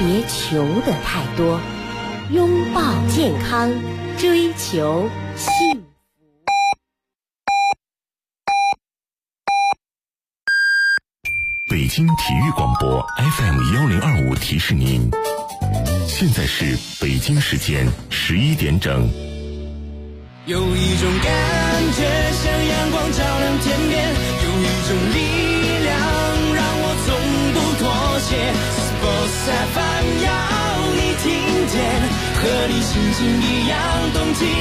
别求的太多，拥抱健康，追求幸福。 北京体育广播 FM1025 提示您，现在是北京时间11点整。 有一种感觉像阳光照亮天边，有一种力量让我从不妥协。Sports FM 要你听见，和你心情一样动起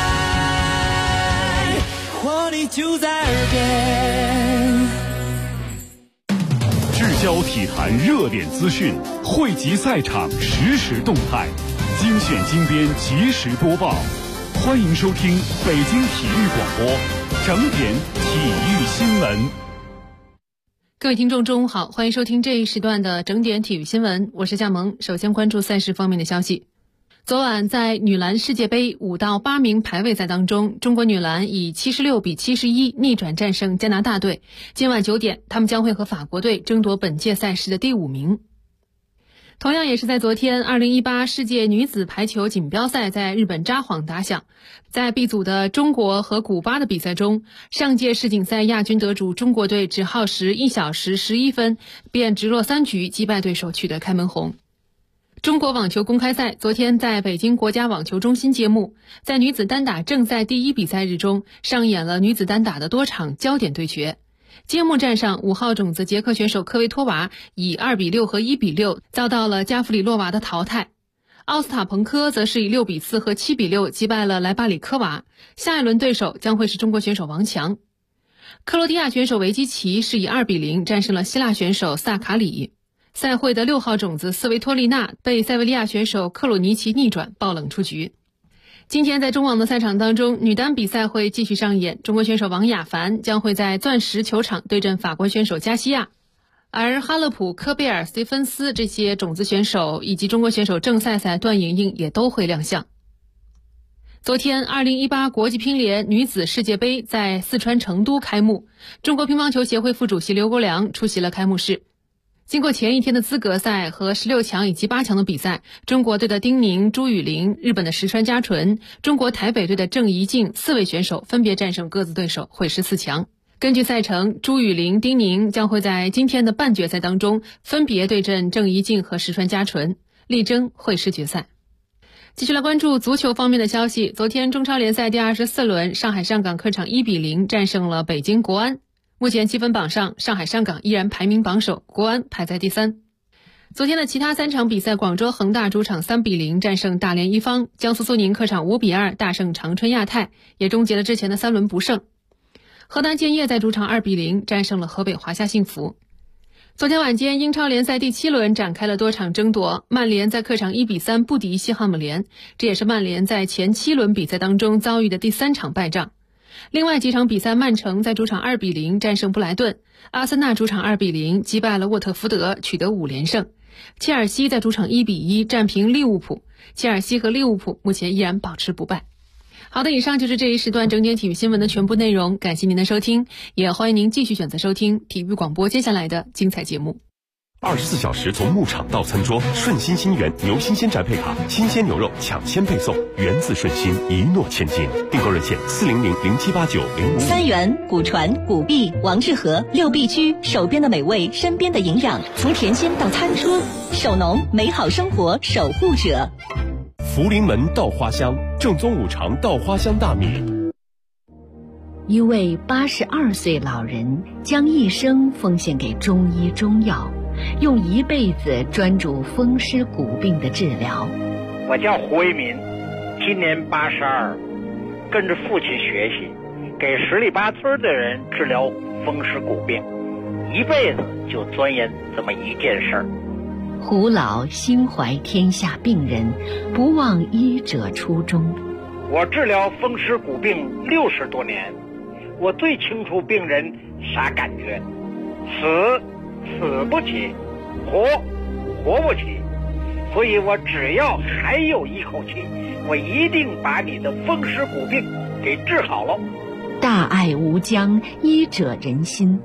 来，活力就在耳边。 聚焦体坛热点资讯，汇集赛场实时动态，精选精编及时播报。欢迎收听北京体育广播整点体育新闻。 各位听众中午好，欢迎收听这一时段的整点体育新闻，我是夏萌。首先关注赛事方面的消息。昨晚在女篮世界杯5到8名排位赛当中，中国女篮以76比71逆转战胜加拿大队。今晚9点，他们将会和法国队争夺本届赛事的第5名。同样也是在昨天，2018世界女子排球锦标赛在日本札幌打响。在 B 组的中国和古巴的比赛中，上届世锦赛亚军得主中国队只耗时1小时11分，便直落3局击败对手取得开门红。中国网球公开赛昨天在北京国家网球中心揭幕，在女子单打正赛第1比赛日中，上演了女子单打的多场焦点对决。揭幕战上，5号种子捷克选手科维托娃以2比6和1比6遭到了加弗里洛娃的淘汰。奥斯塔彭科则是以6比4和7比6击败了莱巴里科娃，下一轮对手将会是中国选手王强。克罗地亚选手维基奇是以2比0战胜了希腊选手萨卡里。赛会的6号种子斯维托利娜被塞维利亚选手克鲁尼奇逆转爆冷出局。今天在中网的赛场当中，女单比赛会继续上演，中国选手王雅凡将会在钻石球场对阵法国选手加西亚，而哈勒普、科贝尔、斯蒂芬斯这些种子选手以及中国选手郑赛赛、段莹莹也都会亮相。昨天2018国际乒联女子世界杯在四川成都开幕，中国乒乓球协会副主席刘国梁出席了开幕式。经过前一天的资格赛和16强以及8强的比赛，中国队的丁宁、朱雨玲、日本的石川佳纯、中国台北队的郑怡静4位选手分别战胜各自对手，会师4强。根据赛程，朱雨玲、丁宁将会在今天的半决赛当中分别对阵郑怡静和石川佳纯，力争会师决赛。继续来关注足球方面的消息。昨天中超联赛第24轮，上海上港客场1比0战胜了北京国安。目前积分榜上，上海上港依然排名榜首，国安排在第3。昨天的其他3场比赛，广州恒大主场3比0战胜大连一方，江苏苏宁客场5比2大胜长春亚泰，也终结了之前的3轮不胜。河南建业在主场2比0战胜了河北华夏幸福。昨天晚间，英超联赛第7轮展开了多场争夺，曼联在客场1比3不敌西汉姆联，这也是曼联在前7轮比赛当中遭遇的第3场败仗。另外几场比赛，曼城在主场2比0战胜布莱顿，阿森纳主场2比0击败了沃特福德，取得5连胜。切尔西在主场1比1战平利物浦，切尔西和利物浦目前依然保持不败。好的，以上就是这一时段整点体育新闻的全部内容，感谢您的收听，也欢迎您继续选择收听体育广播接下来的精彩节目。 24小时从牧场到餐桌，顺心新源牛新鲜宅配卡，新鲜牛肉抢先配送，源自顺心，一诺千金。订购热线400078905。 三元、古传、古碧、王致和6必居，手边的美味，身边的营养，从甜心到餐桌，手农美好生活守护者。 福临门稻花香，正宗五常稻花香大米。 一位82岁老人将一生奉献给中医中药，用一辈子专注风湿骨病的治疗。 我叫胡为民，今年82，跟着父亲学习，给十里八村的人治疗风湿骨病，一辈子就钻研这么一件事儿。 胡老心怀天下病人，不忘医者初衷。 我治疗风湿骨病60多年，我最清楚病人啥感觉，死不起，活不起，所以我只要还有一口气，我一定把你的风湿骨病给治好了。 大爱无疆，医者仁心。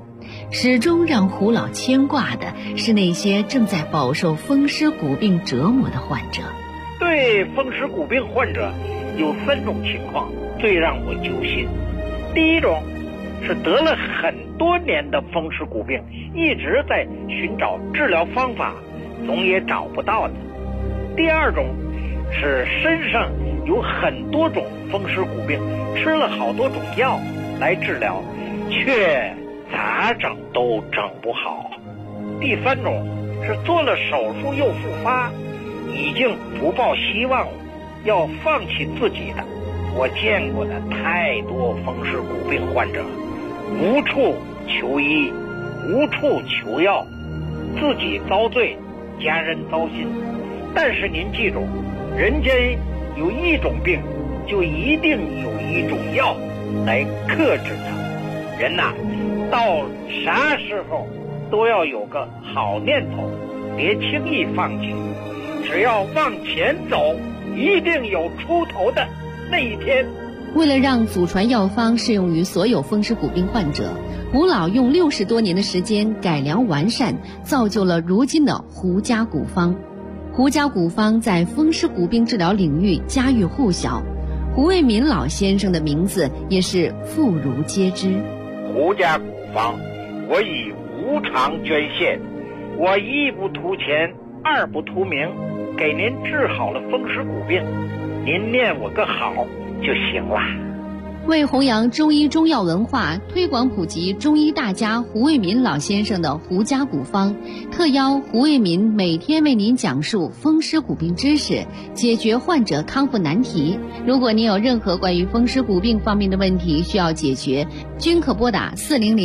始终让胡老牵挂的是那些正在饱受风湿骨病折磨的患者。 对风湿骨病患者有3种情况最让我揪心。第一种是得了很多年的风湿骨病，一直在寻找治疗方法，总也找不到的。第二种是身上有很多种风湿骨病，吃了好多种药来治疗，却咋整都整不好。第3种是做了手术又复发，已经不抱希望了，要放弃自己的。我见过的太多风湿骨病患者，无处求医，无处求药，自己遭罪，家人糟心。但是您记住，人间有一种病，就一定有一种药来克制它。人呐，到啥时候都要有个好念头，别轻易放弃。只要往前走，一定有出头的那一天。 为了让祖传药方适用于所有风湿骨病患者，胡老用60多年的时间改良完善，造就了如今的胡家古方。胡家古方在风湿骨病治疗领域家喻户晓，胡卫民老先生的名字也是妇孺皆知。 胡家古方，我以无偿捐献，我1不图钱，2不图名，给您治好了风湿骨病，您念我个好就行了。 为弘扬中医中药文化，推广普及中医大家胡卫民老先生的胡家古方，特邀胡卫民每天为您讲述风湿骨病知识，解决患者康复难题。如果您有任何关于风湿骨病方面的问题需要解决，均可拨打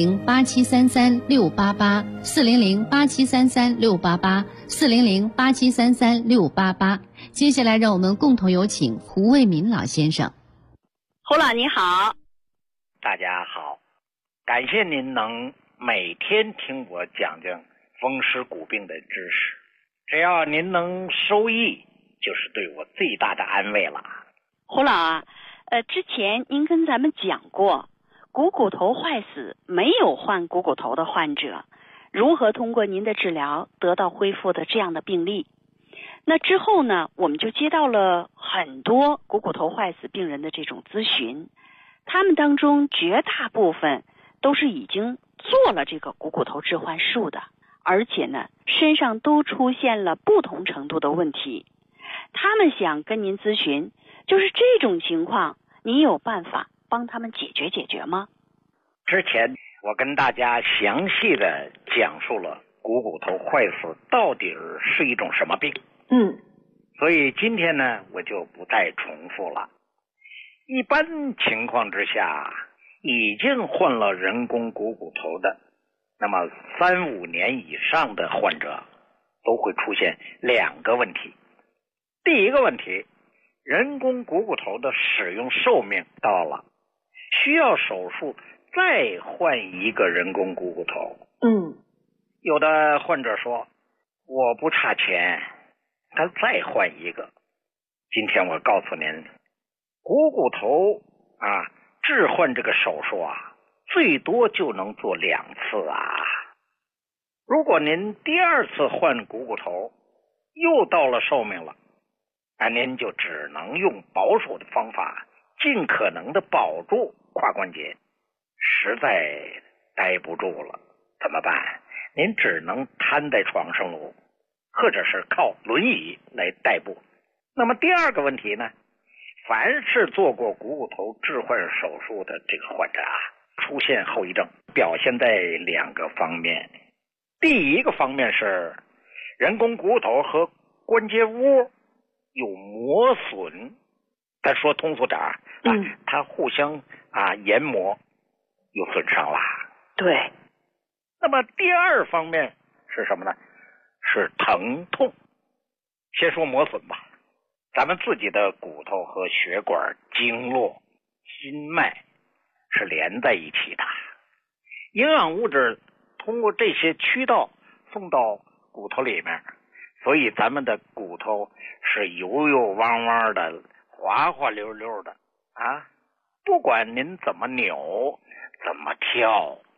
400-8733-688 400-8733-688 400-8733-688。接下来让我们共同有请胡卫民老先生。 胡老你好。 大家好，感谢您能每天听我讲讲风湿骨病的知识，只要您能受益，就是对我最大的安慰了。 胡老啊，之前您跟咱们讲过，股骨头坏死没有换股骨头的患者，如何通过您的治疗得到恢复的这样的病例。那之后呢，我们就接到了很多股骨头坏死病人的这种咨询，他们当中绝大部分都是已经做了这个股骨头置换术的，而且呢，身上都出现了不同程度的问题。他们想跟您咨询，就是这种情况，您有办法帮他们解决吗？ 之前我跟大家详细的讲述了股骨头坏死到底是一种什么病。所以今天呢，我就不再重复了。一般情况之下，已经换了人工股骨头的，那么3-5年以上的患者都会出现2个问题。第一个问题，人工股骨头的使用寿命到了，需要手术再换一个人工股骨头。有的患者说，我不差钱，他再换一个。今天我告诉您，股骨头置换这个手术最多就能做2次如果您第2次换股骨头又到了寿命了，您就只能用保守的方法，尽可能的保住胯关节。实在待不住了怎么办？您只能瘫在床上喽，或者是靠轮椅来代步。那么第2个问题呢，凡是做过股骨头置换手术的这个患者出现后遗症表现在2个方面。第一个方面是人工股骨头和关节窝有磨损，咱说通俗点它互相研磨，有损伤了。 对。 那么第2方面是什么呢？是疼痛。先说磨损吧，咱们自己的骨头和血管、经络、心脉是连在一起的，营养物质通过这些渠道送到骨头里面，所以咱们的骨头是油油汪汪的，滑滑溜溜的不管您怎么扭，怎么跳，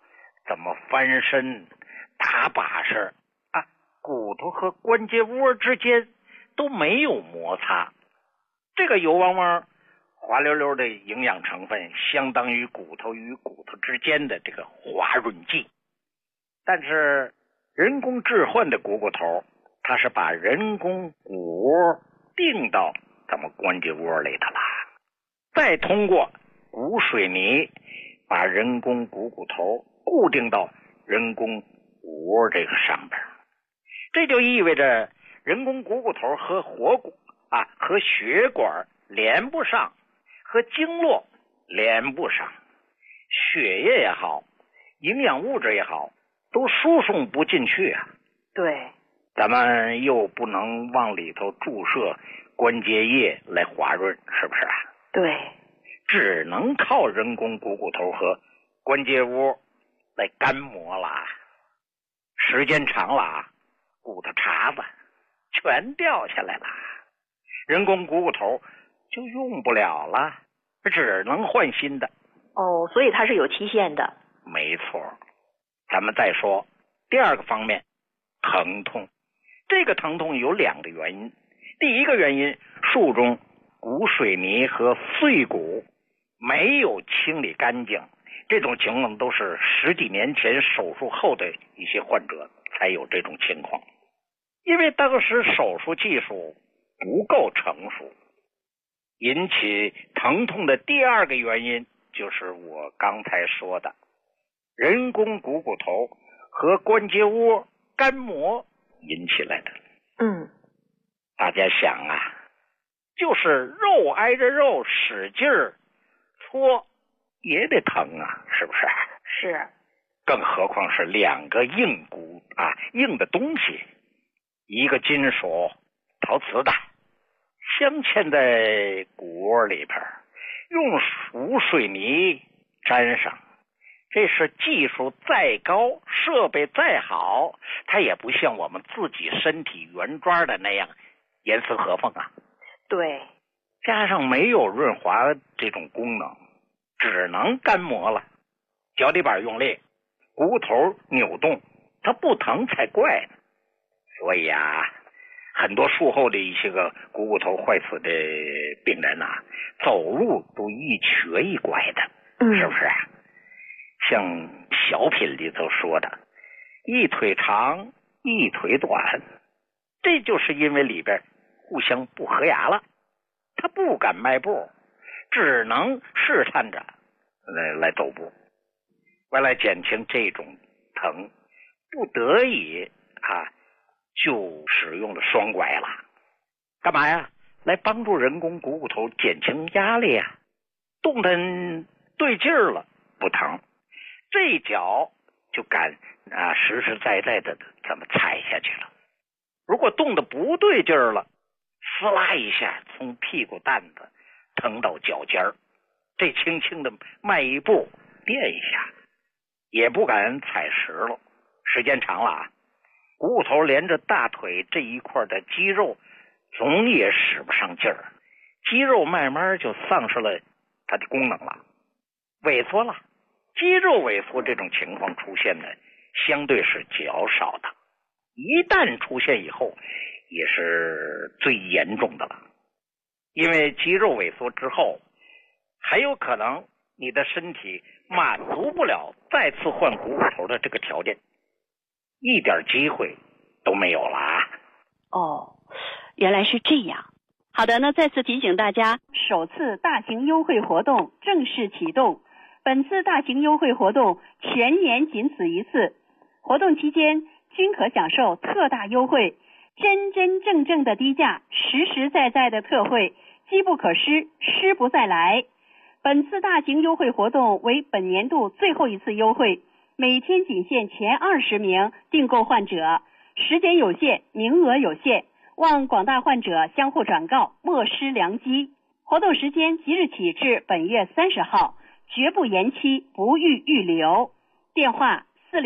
怎么翻身、打把式啊，骨头和关节窝之间都没有摩擦。这个油汪汪、滑溜溜的营养成分，相当于骨头与骨头之间的这个滑润剂。但是人工置换的股骨头，它是把人工骨窝定到咱们关节窝里头了，再通过骨水泥把人工股骨头固定到人工骨窝这个上边。这就意味着人工股骨头和活骨和血管连不上，和经络连不上，血液也好，营养物质也好，都输送不进去啊。 对， 咱们又不能往里头注射关节液来滑润，是不是啊？ 对， 只能靠人工股骨头和关节窝来干磨了。时间长了，骨头茬子全掉下来了，人工股骨头就用不了了，只能换新的。 哦，所以它是有期限的。 没错。咱们再说第二个方面，疼痛。这个疼痛有两个原因。第一个原因，术中骨水泥和碎骨没有清理干净，这种情况都是10几年前手术后的一些患者才有这种情况。因为当时手术技术不够成熟，引起疼痛的第二个原因就是我刚才说的，人工股骨头和关节窝干磨引起来的。大家想啊，就是肉挨着肉使劲儿搓也得疼啊，是不是？ 是。 更何况是两个硬骨硬的东西，一个金属陶瓷的镶嵌在骨窝里边，用骨水泥粘上。这是技术再高，设备再好，它也不像我们自己身体原装的那样严丝合缝啊。 对， 加上没有润滑这种功能，只能干磨了。脚底板用力，骨头扭动，它不疼才怪呢。所以很多术后的一些个股骨头坏死的病人走路都一瘸一拐的，是不是啊？像小品里头说的，一腿长一腿短，这就是因为里边互相不合牙了，他不敢迈步，只能试探着来走步。为了减轻这种疼，不得已就使用了双拐了。干嘛呀？来帮助人工股骨头减轻压力呀。动弹对劲儿了，不疼，这一脚就敢实实在在的这么踩下去了。如果动得不对劲儿了，撕拉一下从屁股蛋子疼到脚尖儿，这轻轻的迈一步垫一下，也不敢踩实了。时间长了股骨头连着大腿这一块的肌肉总也使不上劲儿，肌肉慢慢就丧失了它的功能了，萎缩了。肌肉萎缩这种情况出现呢，相对是较少的，一旦出现以后也是最严重的了。因为肌肉萎缩之后，还有可能你的身体满足不了再次换股骨头的这个条件，一点机会都没有了哦，原来是这样。好的，那再次提醒大家，首次大型优惠活动正式启动。本次大型优惠活动全年仅此一次，活动期间均可享受特大优惠，真真正正的低价，实实在在的特惠，机不可失，失不再来。本次大型优惠活动为本年度最后一次优惠，每天仅限前20名订购患者，时间有限，名额有限，望广大患者相互转告，莫失良机。活动时间即日起至本月30号，绝不延期，不予预留。电话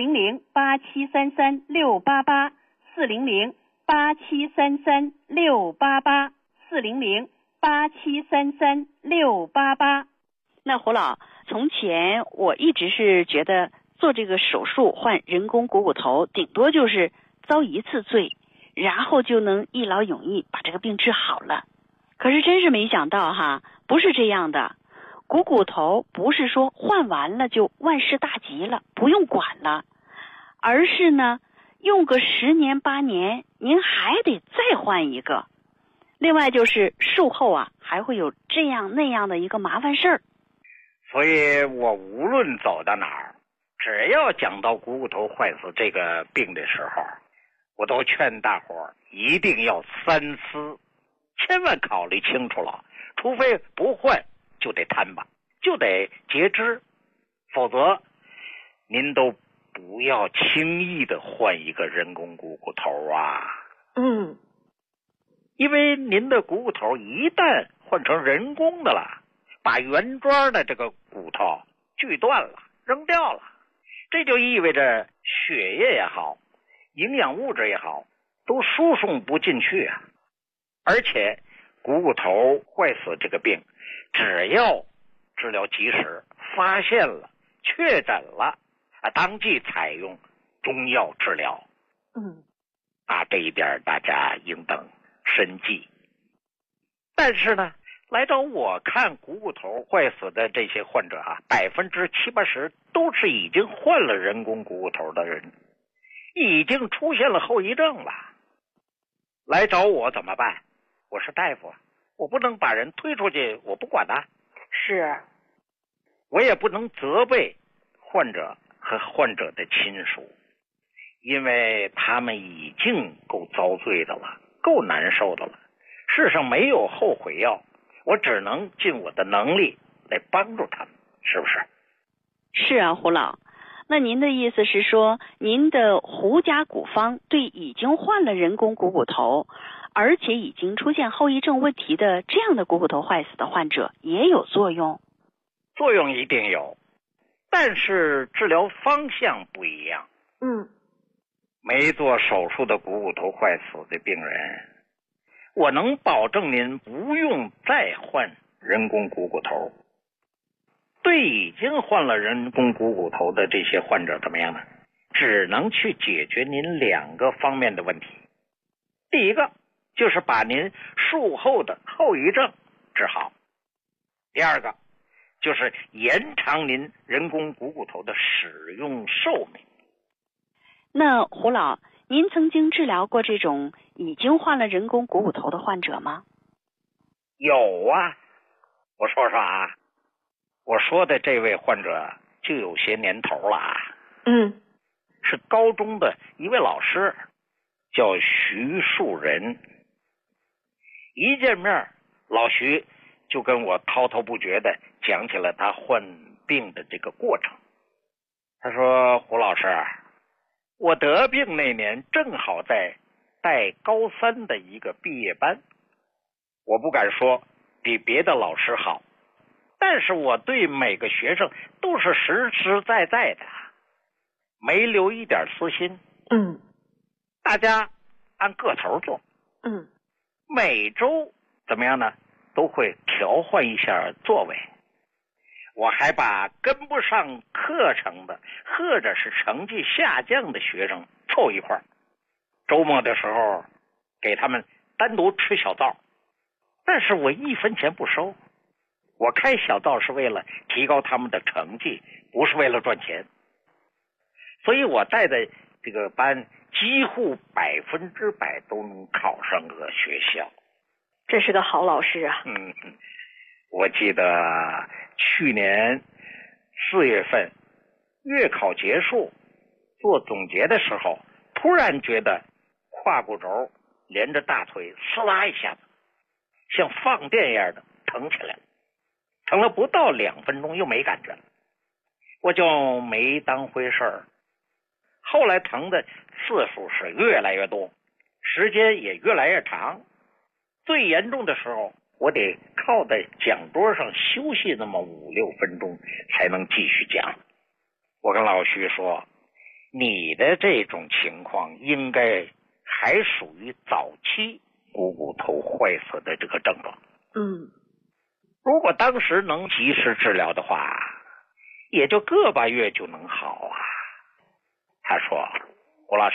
400-8733-688 400-8733-688 400-8733-688。那胡老，从前我一直是觉得做这个手术换人工股骨头，顶多就是遭一次罪，然后就能一劳永逸把这个病治好了。可是真是没想到哈，不是这样的。股骨头不是说换完了就万事大吉了，不用管了，而是呢，用个10年8年，您还得再换一个。另外就是术后啊，还会有这样那样的一个麻烦事儿。 所以我无论走到哪儿，只要讲到股骨头坏死这个病的时候，我都劝大伙儿一定要三思，千万考虑清楚了，除非不换就得摊吧，就得截肢，否则您都不要轻易的换一个人工股骨头啊。因为您的股骨头一旦换成人工的了，把原装的这个骨头锯断了，扔掉了，这就意味着血液也好，营养物质也好，都输送不进去啊。而且股骨头坏死这个病，只要治疗及时，发现了，确诊了，当即采用中药治疗。这一点大家应当深记。但是呢，来找我看股骨头坏死的这些患者70-80%都是已经换了人工股骨头的人，已经出现了后遗症了。来找我怎么办？我是大夫，我不能把人推出去，我不管是， 我也不能责备患者和患者的亲属，因为他们已经够遭罪的了，够难受的了。世上没有后悔药，我只能尽我的能力来帮助他们，是不是？ 是啊，胡老。那您的意思是说，您的胡家古方对已经换了人工股骨头，而且已经出现后遗症问题的这样的股骨头坏死的患者也有作用？ 作用一定有，但是治疗方向不一样。没做手术的股骨头坏死的病人，我能保证您不用再换人工股骨头。对已经换了人工股骨头的这些患者怎么样呢？只能去解决您2个方面的问题。第一个就是把您术后的后遗症治好，第二个就是延长您人工股骨头的使用寿命。 那胡老，您曾经治疗过这种已经换了人工股骨头的患者吗？ 有啊，我说说啊，我说的这位患者就有些年头了啊。是高中的一位老师，叫徐树仁。一见面，老徐就跟我滔滔不绝的讲起了他患病的这个过程。他说：胡老师，我得病那年正好在带高3的一个毕业班，我不敢说比别的老师好，但是我对每个学生都是实实在在的，没留一点私心。大家按个头做。每周怎么样呢？都会调换一下座位。我还把跟不上课程的或者是成绩下降的学生凑一块儿，周末的时候给他们单独吃小灶，但是我1分钱不收。我开小灶是为了提高他们的成绩，不是为了赚钱。所以我带的这个班几乎100%都能考上个学校。 这是个好老师啊。 我记得去年4月份月考结束做总结的时候，突然觉得胯骨轴连着大腿呲啦一下子像放电一样的疼起来了，疼了不到2分钟又没感觉了，我就没当回事儿。后来疼的次数是越来越多，时间也越来越长，最严重的时候我得靠在讲桌上休息那么5-6分钟才能继续讲。我跟老徐说，你的这种情况应该还属于早期股骨头坏死的这个症状。如果当时能及时治疗的话，也就个把月就能好啊。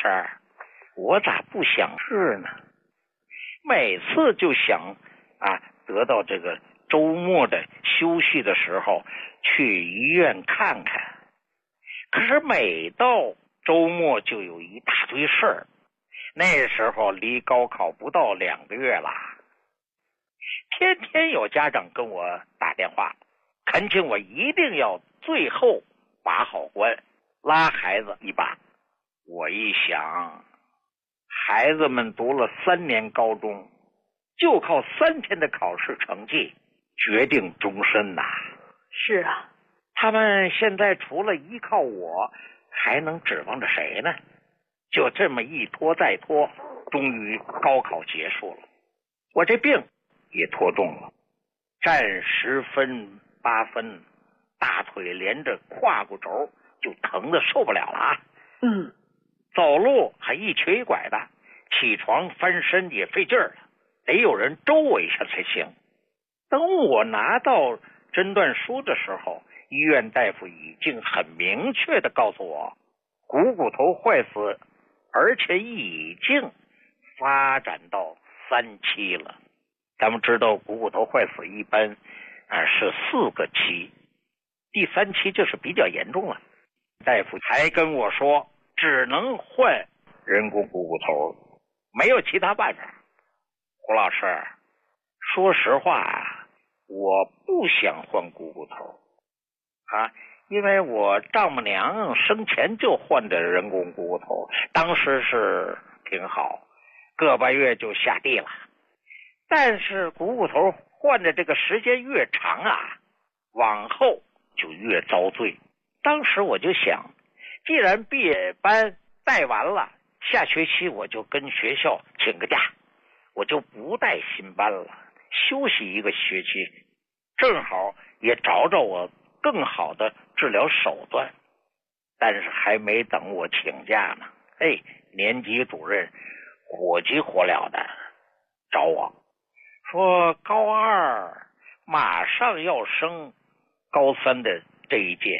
师，我咋不想治呢？每次就想得到这个周末的休息的时候去医院看看，可是每到周末就有一大堆事儿。那时候离高考不到2个月了，天天有家长跟我打电话，恳请我一定要最后把好关，拉孩子一把。我一想，孩子们读了3年高中，就靠3天的考试成绩决定终身呐。 是啊， 他们现在除了依靠我，还能指望着谁呢？就这么一拖再拖，终于高考结束了。我这病也拖重了，站10分8分，大腿连着胯骨轴就疼得受不了了啊。走路还一瘸一拐的，起床翻身也费劲儿了，得有人周我一下才行。等我拿到诊断书的时候，医院大夫已经很明确地告诉我，股骨头坏死，而且已经发展到3期了。咱们知道股骨头坏死一般是4个期，第3期就是比较严重了。大夫还跟我说，只能换人工股骨头，没有其他办法。胡老师，说实话我不想换股骨头因为我丈母娘生前就换的人工股骨头，当时是挺好，个把月就下地了。但是股骨头换的这个时间越长往后就越遭罪。当时我就想，既然毕业班带完了，下学期我就跟学校请个假，我就不带新班了，休息1个学期，正好也找找我更好的治疗手段。但是还没等我请假呢，年级主任火急火燎的找我说，高2马上要升高3的这一届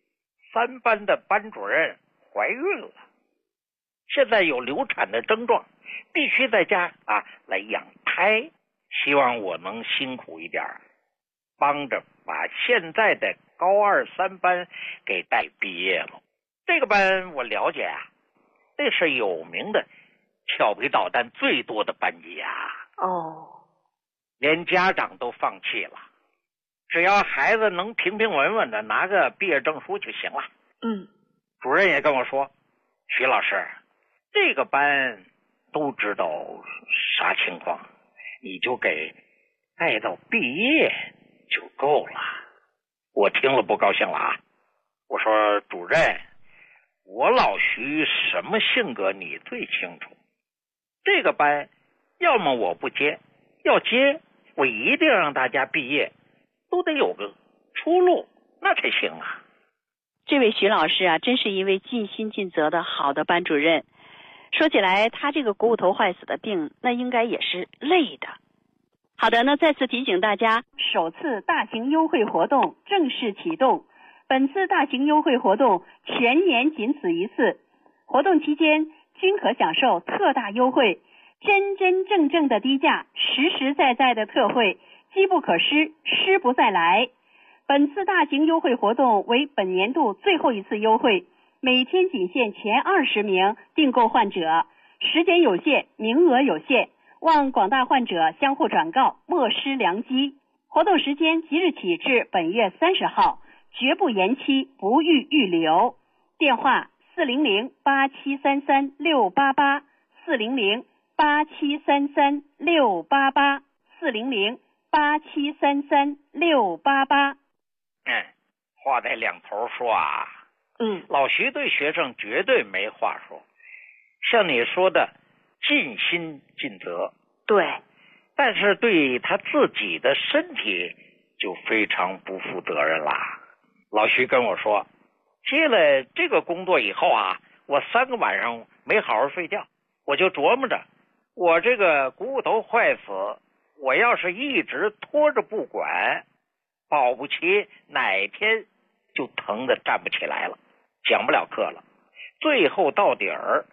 ，3班的班主任怀孕了，现在有流产的症状，必须在家来养胎，希望我能辛苦一点，帮着把现在的高2、3班给带毕业了。这个班我了解这是有名的调皮捣蛋最多的班级连家长都放弃了，只要孩子能平平稳稳的拿个毕业证书就行了。主任也跟我说，徐老师，这个班都知道啥情况，你就给带到毕业就够了。我听了不高兴了我说，主任，我老徐什么性格你最清楚，这个班要么我不接，要接我一定让大家毕业，都得有个出路，那才行这位徐老师真是一位尽心尽责的好的班主任。说起来，他这个股骨头坏死的病，那应该也是累的。好的，那再次提醒大家，首次大型优惠活动正式启动。本次大型优惠活动全年仅此一次，活动期间均可享受特大优惠，真真正正的低价，实实在在的特惠，机不可失，失不再来。本次大型优惠活动为本年度最后一次优惠，每天仅限前20名订购患者，时间有限，名额有限，望广大患者相互转告，莫失良机。活动时间即日起至本月30号，绝不延期，不予预留。电话400-8733-688 400-8733-688 400-8733-688。 话在两头说老徐对学生绝对没话说，像你说的尽心尽责， 对， 但是对他自己的身体就非常不负责任啦。老徐跟我说，接了这个工作以后我3个晚上没好好睡觉，我就琢磨着，我这个股骨头坏死，我要是一直拖着不管，保不齐哪天就疼得站不起来了，讲不了课了，最后到底儿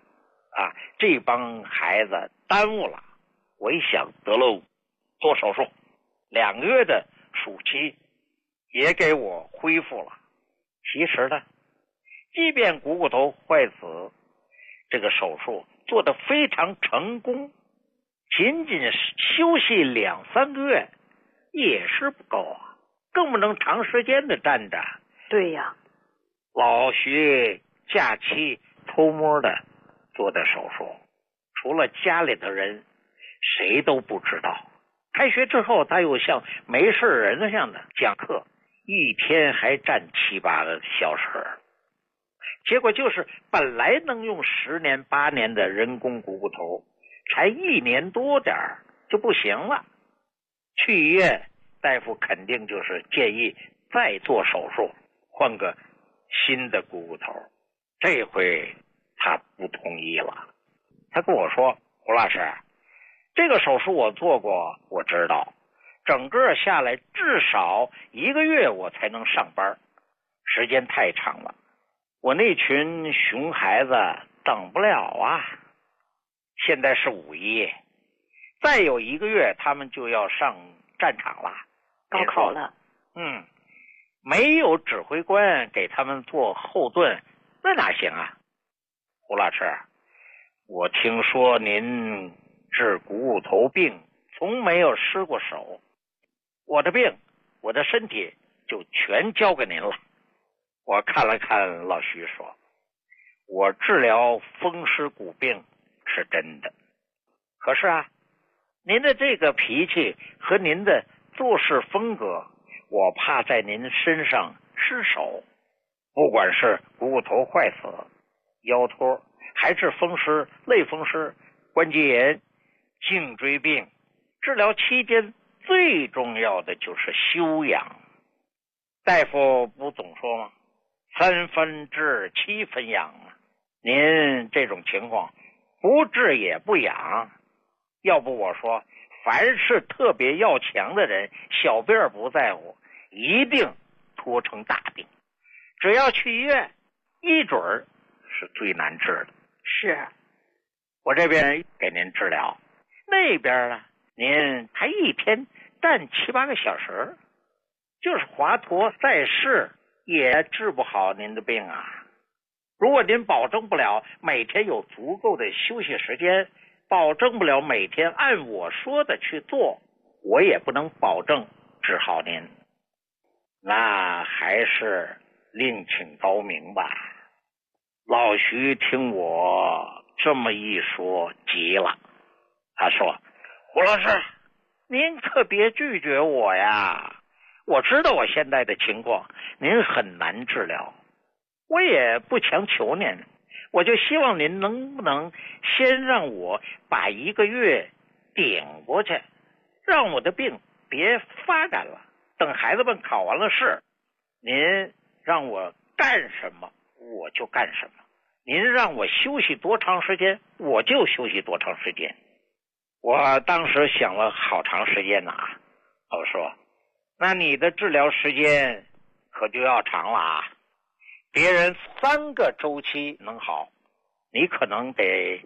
这帮孩子耽误了。我一想，得了，做手术，2个月的暑期也给我恢复了。其实呢，即便股骨头坏死这个手术做得非常成功，仅仅休息2-3个月也是不够啊，更不能长时间的站着。 对呀， 老徐假期偷摸的做的手术，除了家里的人谁都不知道。开学之后他又像没事人似的讲课，一天还站7-8个小时，结果就是本来能用10年8年的人工股骨头，才1年多点就不行了。去医院，大夫肯定就是建议再做手术，换个新的股骨头。这回他不同意了，他跟我说，胡老师，这个手术我做过，我知道整个下来至少1个月我才能上班，时间太长了，我那群熊孩子等不了啊。现在是5一，再有1个月他们就要上战场了， 高考了。 没有指挥官给他们做后盾，那哪行啊？胡老师，我听说您治股骨头病从没有失过手，我的病，我的身体就全交给您了。我看了看老徐说，我治疗风湿骨病是真的，可是啊，您的这个脾气和您的做事风格，我怕在您身上失手。不管是股骨头坏死、腰托，还是风湿、类风湿、关节炎、颈椎病，治疗期间最重要的就是休养。大夫不总说吗？3分治7分养啊。您这种情况不治也不养，要不我说，凡是特别要强的人，小病不在乎，一定拖成大病。只要去医院，一准儿是最难治的。 是， 我这边给您治疗，那边呢，您还一天站7-8个小时，就是华佗在世也治不好您的病啊。如果您保证不了每天有足够的休息时间，保证不了每天按我说的去做，我也不能保证治好您。那还是另请高明吧。老徐听我这么一说急了，他说，胡老师，您可别拒绝我呀，我知道我现在的情况您很难治疗，我也不强求您，我就希望您能不能先让我把1个月顶过去，让我的病别发展了，等孩子们考完了试，您让我干什么我就干什么，您让我休息多长时间我就休息多长时间。我当时想了好长时间呐，我说，那你的治疗时间可就要长了啊，别人3个周期能好，你可能得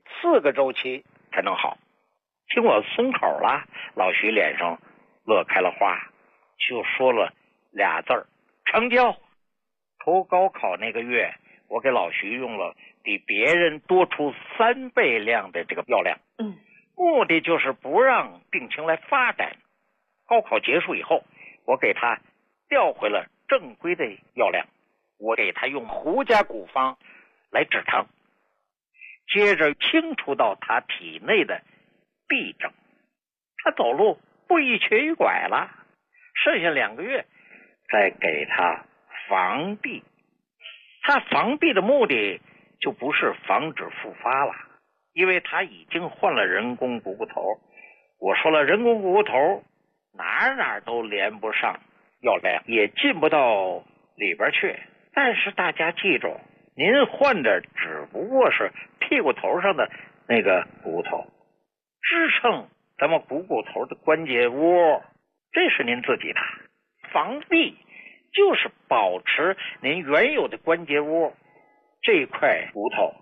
4个周期才能好。听我松口了，老徐脸上乐开了花，就说了俩字儿，成交。投高考那个月，我给老徐用了比别人多出3倍量的这个药量，目的就是不让病情来发展。高考结束以后，我给他调回了正规的药量，我给他用胡家古方来止疼，接着清除到他体内的痹症，他走路不一瘸一拐了。剩下2个月再给他防痹，他防痹的目的就不是防止复发了，因为他已经换了人工股骨头。我说了，人工股骨头哪都连不上药量，也进不到里边去。但是大家记住，您换的只不过是屁股头上的那个骨头，支撑咱们股骨头的关节窝，这是您自己的。防痹就是保持您原有的关节窝这块骨头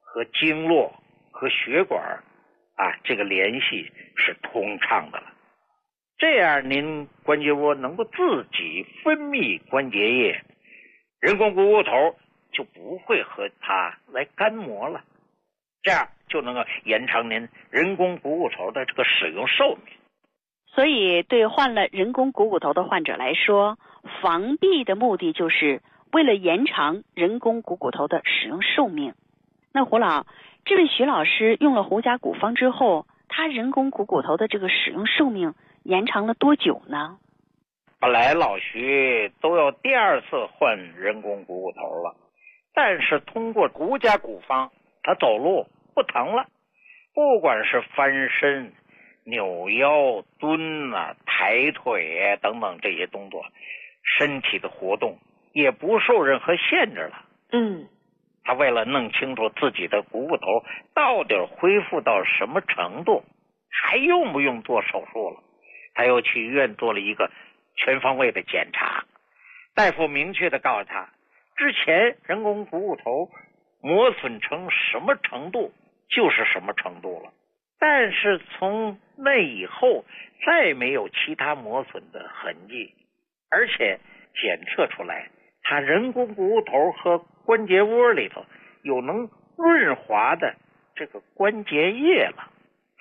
和经络和血管这个联系是通畅的了。这样您关节窝能够自己分泌关节液，人工股骨头就不会和它来干磨了，这样就能够延长您人工股骨头的这个使用寿命。 所以对患了人工股骨头的患者来说，防避的目的就是为了延长人工股骨头的使用寿命。那胡老，这位徐老师用了胡家骨方之后，他人工股骨头的这个使用寿命延长了多久呢？ 本来老徐都要第二次换人工股骨头了，但是通过胡家骨方，他走路不疼了，不管是翻身、扭腰、蹲抬腿等等这些动作，身体的活动也不受任何限制了。他为了弄清楚自己的股骨头到底恢复到什么程度，还用不用做手术了，他又去医院做了一个全方位的检查。大夫明确的告诉他，之前人工股骨头磨损成什么程度就是什么程度了，但是从那以后再没有其他磨损的痕迹，而且检测出来他人工股骨头和关节窝里头有能润滑的这个关节液了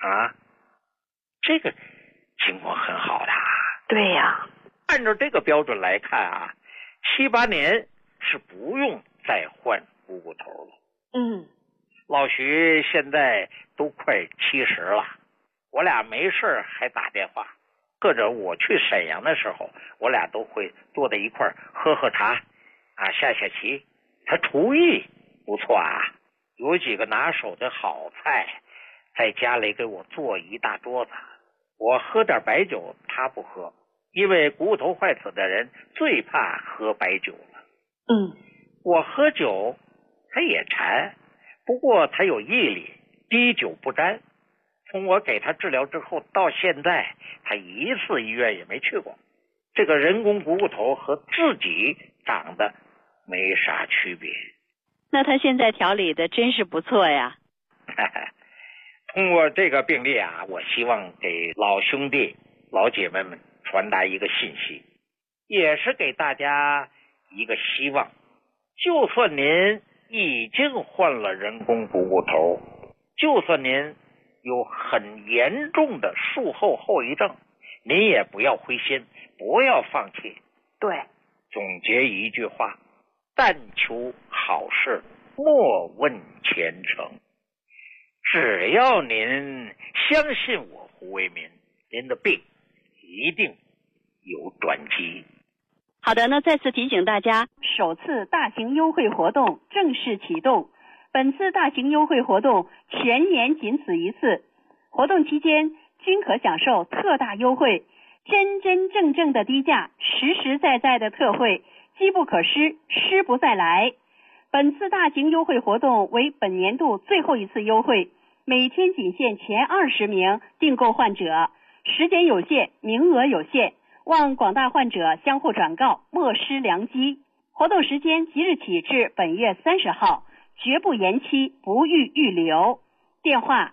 这个情况很好的。 对呀， 按照这个标准来看7、8年是不用再换股骨头了。老徐现在都快70了，我俩没事还打电话，或者我去沈阳的时候，我俩都会坐在一块儿喝茶下棋。他厨艺不错有几个拿手的好菜，在家里给我做一大桌子。我喝点白酒他不喝，因为股骨头坏死的人最怕喝白酒了。我喝酒他也馋，不过他有毅力，滴酒不沾。从我给他治疗之后到现在，他一次医院也没去过。这个人工股骨头和自己长得没啥区别。 那他现在调理的真是不错呀。 通过这个病例我希望给老兄弟老姐妹们传达一个信息，也是给大家一个希望。就算您已经患了人工股骨头，就算您有很严重的术后后遗症，您也不要灰心，不要放弃。 对， 总结一句话，但求好事，莫问前程。只要您相信我胡为民，您的病一定有转机。 好的，那再次提醒大家，首次大型优惠活动正式启动。本次大型优惠活动全年仅此一次，活动期间均可享受特大优惠，真真正正的低价，实实在在的特惠，机不可失，失不再来。本次大型优惠活动为本年度最后一次优惠，每天仅限前20名订购患者，时间有限，名额有限，望广大患者相互转告，莫失良机。活动时间即日起至本月30号，绝不延期，不予预留。电话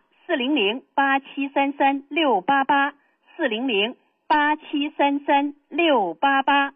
400-8733-688 400-8733-688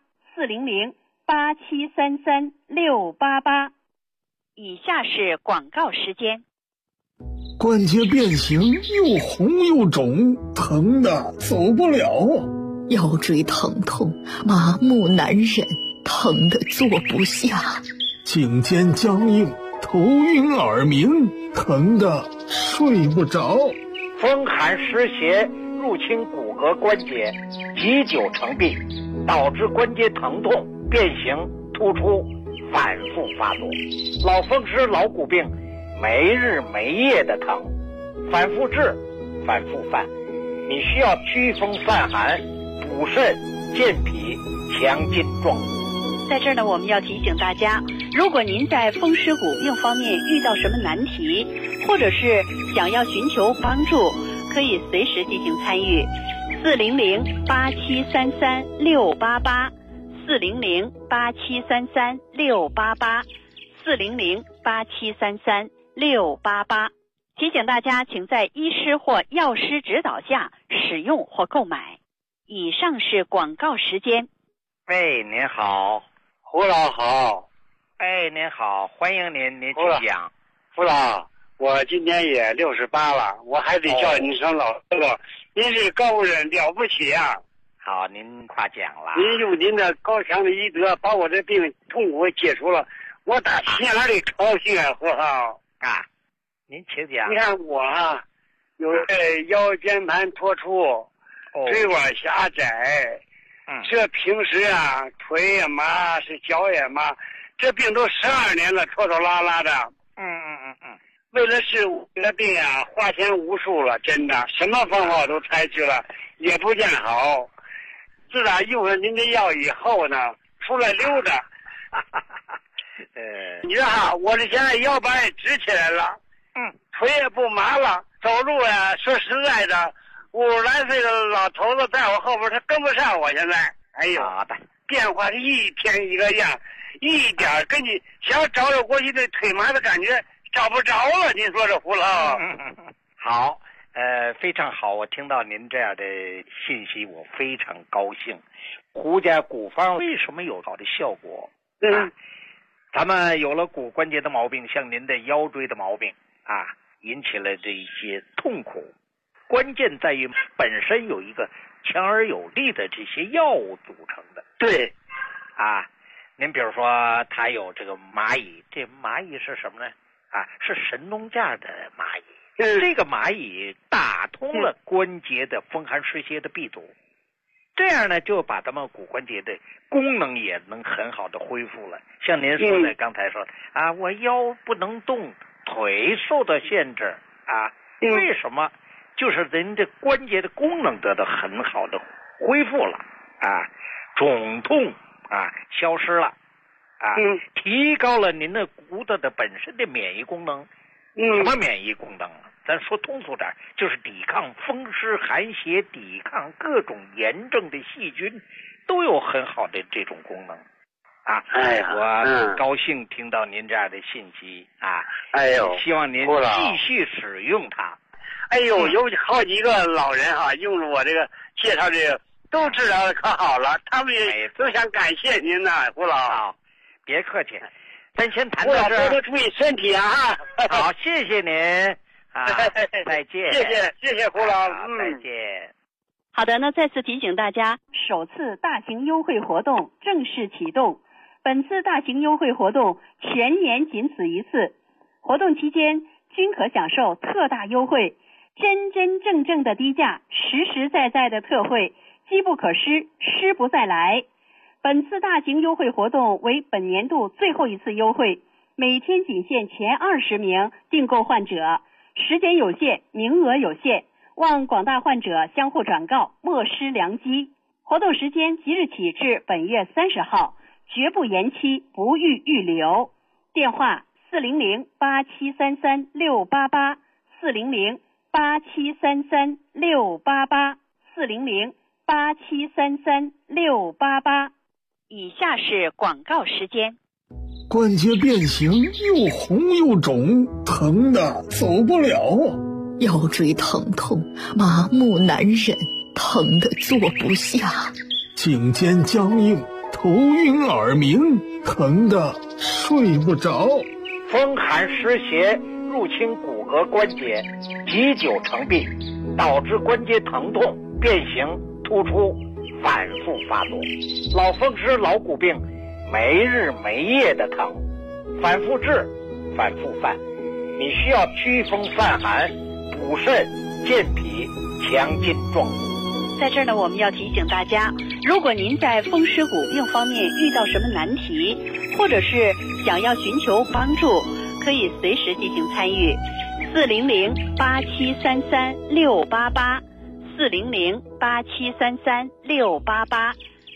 400-8733-688。以下是广告时间。 关节变形，又红又肿，疼的走不了。 腰椎疼痛，麻木难忍，疼的坐不下。 颈肩僵硬，头晕耳鸣，疼的睡不着。 风寒湿邪入侵骨骼关节，积久成病，导致关节疼痛、变形、突出，反复发作。老风湿、老骨病，没日没夜的疼，反复治，反复犯。你需要祛风散寒、补肾健脾、强筋壮骨。 在这儿呢，我们要提醒大家，如果您在风湿骨病方面遇到什么难题，或者是想要寻求帮助，可以随时进行参与。400-8733-688 400-8733-688 400-8733-688 688。提醒大家，请在医师或药师指导下使用或购买。以上是广告时间。 喂，您好， 胡老好。 哎，您好，欢迎您请讲。 胡老，我今年也68了，我还得叫您声老哥哥。您是高人了不起啊！ 好，您夸奖了。 您用您的高强的医德把我的病痛苦解除了，我打心眼里高兴啊，胡老啊。您请讲。 你看我有腰间盘突出，椎管狭窄，这平时腿也麻，是脚也麻，这病都12年了，拖拖拉拉的。为了治我的病花钱无数了，真的，什么方法都采取了，也不见好。自打用了您的药以后呢，出来溜达。你知道我这现在腰板也直起来了。腿也不麻了，走路说实在的，50来岁的老头子在我后边，他跟不上我现在。哎呦，变化是一天一个样，一点跟你想找找过去的腿麻的感觉找不着了。您说这胡老？ 好，非常好，我听到您这样的信息，我非常高兴。胡家古方为什么有好的效果？咱们有了骨关节的毛病，像您的腰椎的毛病引起了这一些痛苦，关键在于本身有一个强而有力的这些药物组成的。 对， 您比如说它有这个蚂蚁，这蚂蚁是什么呢？是神农架的蚂蚁。这个蚂蚁打通了关节的风寒湿邪的闭阻，这样呢就把咱们骨关节的功能也能很好的恢复了。像您说的刚才说我腰不能动，腿受到限制为什么？就是人的关节的功能得到很好的恢复了肿痛消失了提高了您的骨头的本身的免疫功能。什么免疫功能咱说通俗点，就是抵抗风湿寒邪，抵抗各种炎症的细菌，都有很好的这种功能我高兴听到您这样的信息希望您继续使用它。 有好几个老人用了我这个介绍这个都治疗的可好了，他们也都想感谢您呢，胡老。 别客气，咱先谈到这儿。 胡老多注意身体好，谢谢您再见。 谢谢胡老， 再见。 好的，那再次提醒大家，首次大型优惠活动正式启动。本次大型优惠活动全年仅此一次，活动期间均可享受特大优惠，真真正正的低价，实实在在的特惠，机不可失，失不再来。本次大型优惠活动为本年度最后一次优惠，每天仅限前20名订购患者，时间有限，名额有限，望广大患者相互转告，莫失良机。活动时间即日起至本月30号，绝不延期，不予预留。电话400-8733-688 400-8733-688 400-8733-688。以下是广告时间。 关节变形，又红又肿，疼的走不了。 腰椎疼痛，麻木难忍，疼的坐不下。 颈肩僵硬，头晕耳鸣，疼的睡不着。 风寒湿邪入侵骨骼关节，积久成病，导致关节疼痛、变形、突出，反复发作。老风湿、老骨病，没日没夜的疼，反复治，反复犯。你需要祛风散寒，补肾健脾，强筋壮骨。 在这儿呢，我们要提醒大家，如果您在风湿骨病方面遇到什么难题，或者是想要寻求帮助，可以随时进行参与。400-8733-688 400-8733-688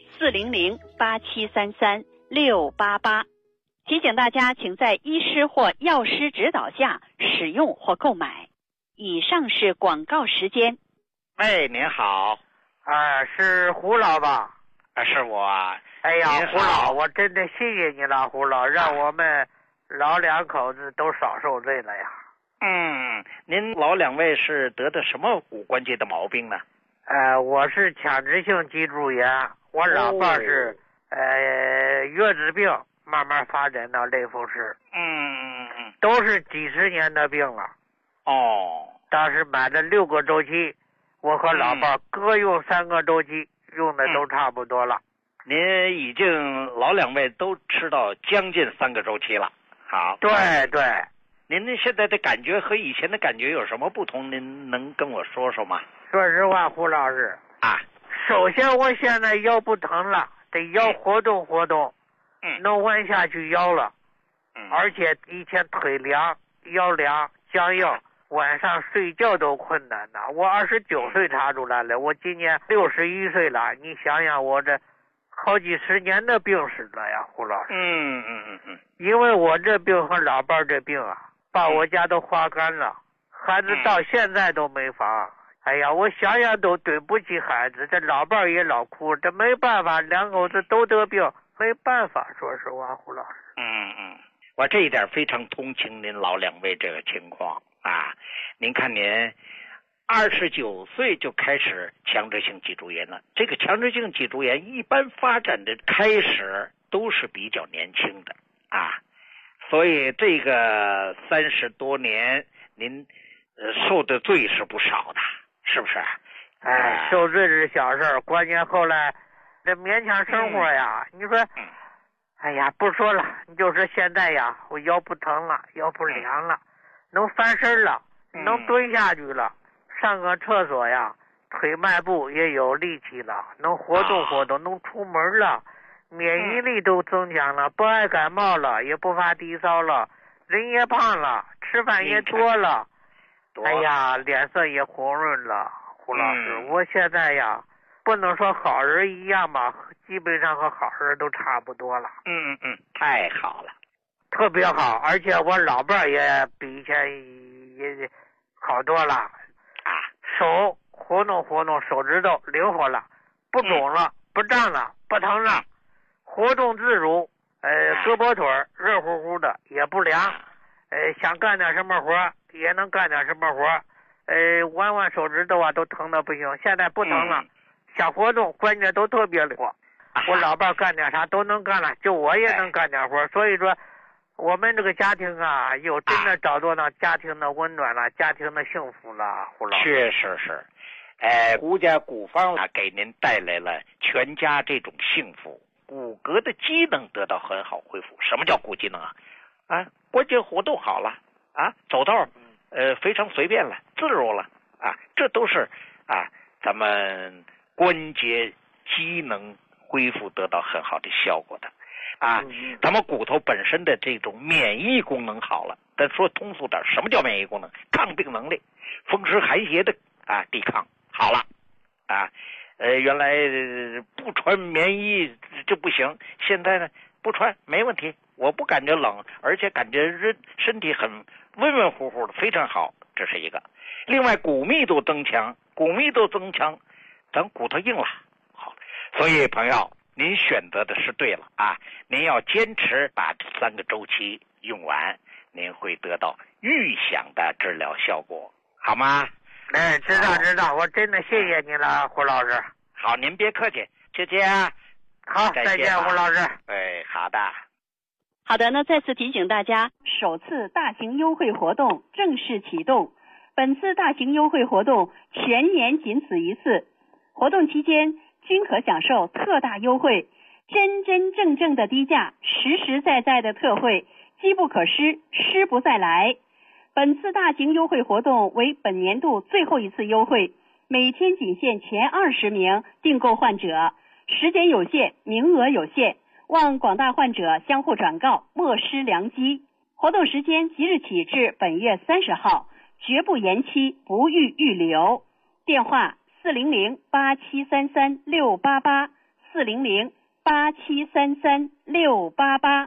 400-8733-688。提醒大家，请在医师或药师指导下使用或购买。以上是广告时间。 喂，您好。 是胡老吧？ 是我。 哎呀，胡老，我真的谢谢你了，胡老，让我们老两口子都少受罪了呀。 您老两位是得的什么骨关节的毛病呢？ 我是强直性脊柱炎，我老伴是月子病，慢慢发展到类风湿。都是几十年的病了。当时买了6个周期，我和老伴各用3个周期，用的都差不多了。 您已经老两位都吃到将近3个周期了。好， 对对。 您现在的感觉和以前的感觉有什么不同？您能跟我说说吗？ 说实话，胡老师首先我现在腰不疼了，得腰活动活动，能弯下去腰了。而且以前腿凉、腰凉、僵硬，晚上睡觉都困难的。我29岁查出来了，我今年61岁了，你想想我这好几十年的病史了呀，胡老师。因为我这病和老伴这病把我家都花干了，孩子到现在都没房。哎呀，我想想都对不起孩子，这老伴也老哭，这没办法，两口子都得病，没办法，说实话，胡老师。 我这一点非常同情您老两位这个情况您看您29岁就开始强直性脊柱炎了，这个强直性脊柱炎一般发展的开始都是比较年轻的所以这个30多年您受的罪是不少的，是不是？ 受罪是小事，关键后来这勉强生活呀。你说哎呀，不说了，你就说现在呀，我腰不疼了，腰不凉了，能翻身了，能蹲下去了，上个厕所呀，腿迈步也有力气了，能活动活动，能出门了，免疫力都增强了，不爱感冒了，也不发低烧了，人也胖了，吃饭也多了，哎呀，脸色也红润了。胡老师，我现在呀，不能说好人一样吧，基本上和好人都差不多了。 太好了， 特别好，而且我老伴也比以前也好多了手活动活动，手指头灵活了，不肿了，不胀了，不疼了，活动自如。胳膊腿热乎乎的，也不凉。想干点什么活也能干点什么活。弯弯手指头都疼的不行，现在不疼了。想活动，关键都特别灵活。我老伴干点啥都能干了，就我也能干点活。所以说，我们这个家庭又真的找到了家庭的温暖了，家庭的幸福了。胡老师， 是。胡家骨方给您带来了全家这种幸福，骨骼的机能得到很好恢复。什么叫骨机能关节活动好了走道非常随便了，自如了这都是咱们关节机能恢复得到很好的效果的咱们骨头本身的这种免疫功能好了。咱说通俗点，什么叫免疫功能？抗病能力，风湿寒邪的抵抗好了原来不穿棉衣就不行，现在呢不穿没问题，我不感觉冷，而且感觉身体很温温乎乎的，非常好，这是一个。另外骨密度增强，咱骨头硬了。好，所以朋友，您选择的是对了您要坚持把这3个周期用完，您会得到预想的治疗效果，好吗？ 知道，我真的谢谢你了，胡老师。 好，您别客气，再见。 好，再见，胡老师。 好的。 好的，那再次提醒大家，首次大型优惠活动正式启动。本次大型优惠活动全年仅此一次，活动期间均可享受特大优惠，真正的低价，实在的特惠，机不可失，失不再来。本次大型优惠活动为本年度最后一次优惠，每天仅限前20名订购患者，时间有限，名额有限，望广大患者相互转告，莫失良机。活动时间即日起至本月30号，绝不延期，不予预留。电话400-8733-688 400-8733-688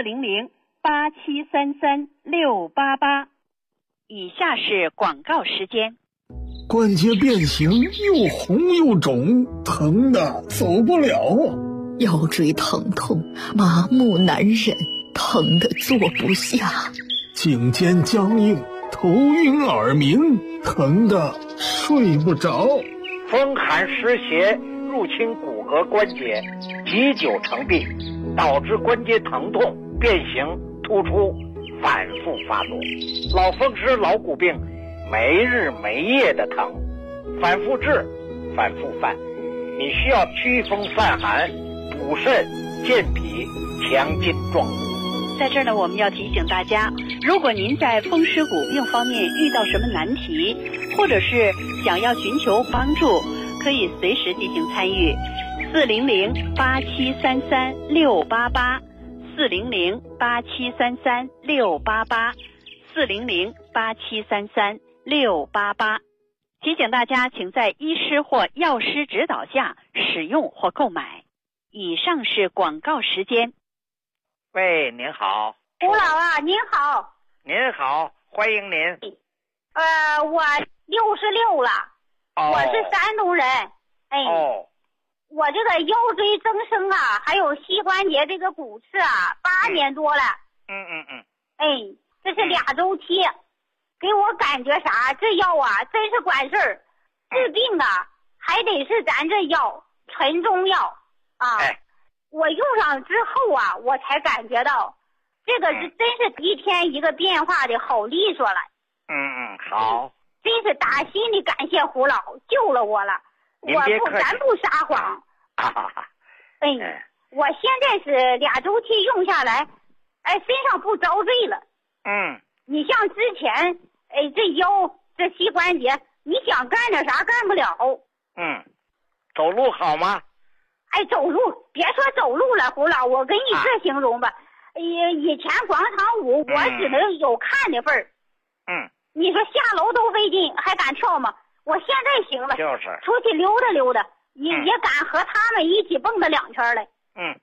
400-8733-688。以下是广告时间。 关节变形，又红又肿，疼的走不了腰椎疼痛，麻木难忍， 疼得坐不下， 颈肩僵硬，头晕耳鸣，疼得睡不着。 风寒湿邪入侵骨骼关节，积久成病，导致关节疼痛、变形、突出，反复发作。老风湿、老骨病，没日没夜的疼，反复治，反复犯。你需要祛风散寒、补肾、健脾、强筋壮骨。 在这儿呢，我们要提醒大家，如果您在风湿骨病方面遇到什么难题，或者是想要寻求帮助，可以随时进行参与。400-8733-688 400-8733-688 400-8733-688。提醒大家，请在医师或药师指导下使用或购买。以上是广告时间。 喂，您好， 吴老啊，您好。 您好，欢迎您。 我66了，我是山东人。我这个腰椎增生啊，还有膝关节这个骨刺啊，8年多了。这是2周期，给我感觉啥？这药啊，真是管事儿。治病啊，还得是咱这药纯中药啊。我用上之后啊，我才感觉到这个是真是一天一个变化的好利索了。 好， 真是打心里感谢胡老救了我了。咱不撒谎。我现在是2周期用下来，身上不遭罪了。你像之前，这腰这膝关节，你想干点啥干不了。 走路好吗？ 走路别说走路了，胡老，我跟你这形容吧，以前广场舞我只能有看的份儿。你说下楼都费劲，还敢跳吗？我现在行了， 就是出去溜达溜达，也敢和他们一起蹦跶2圈来。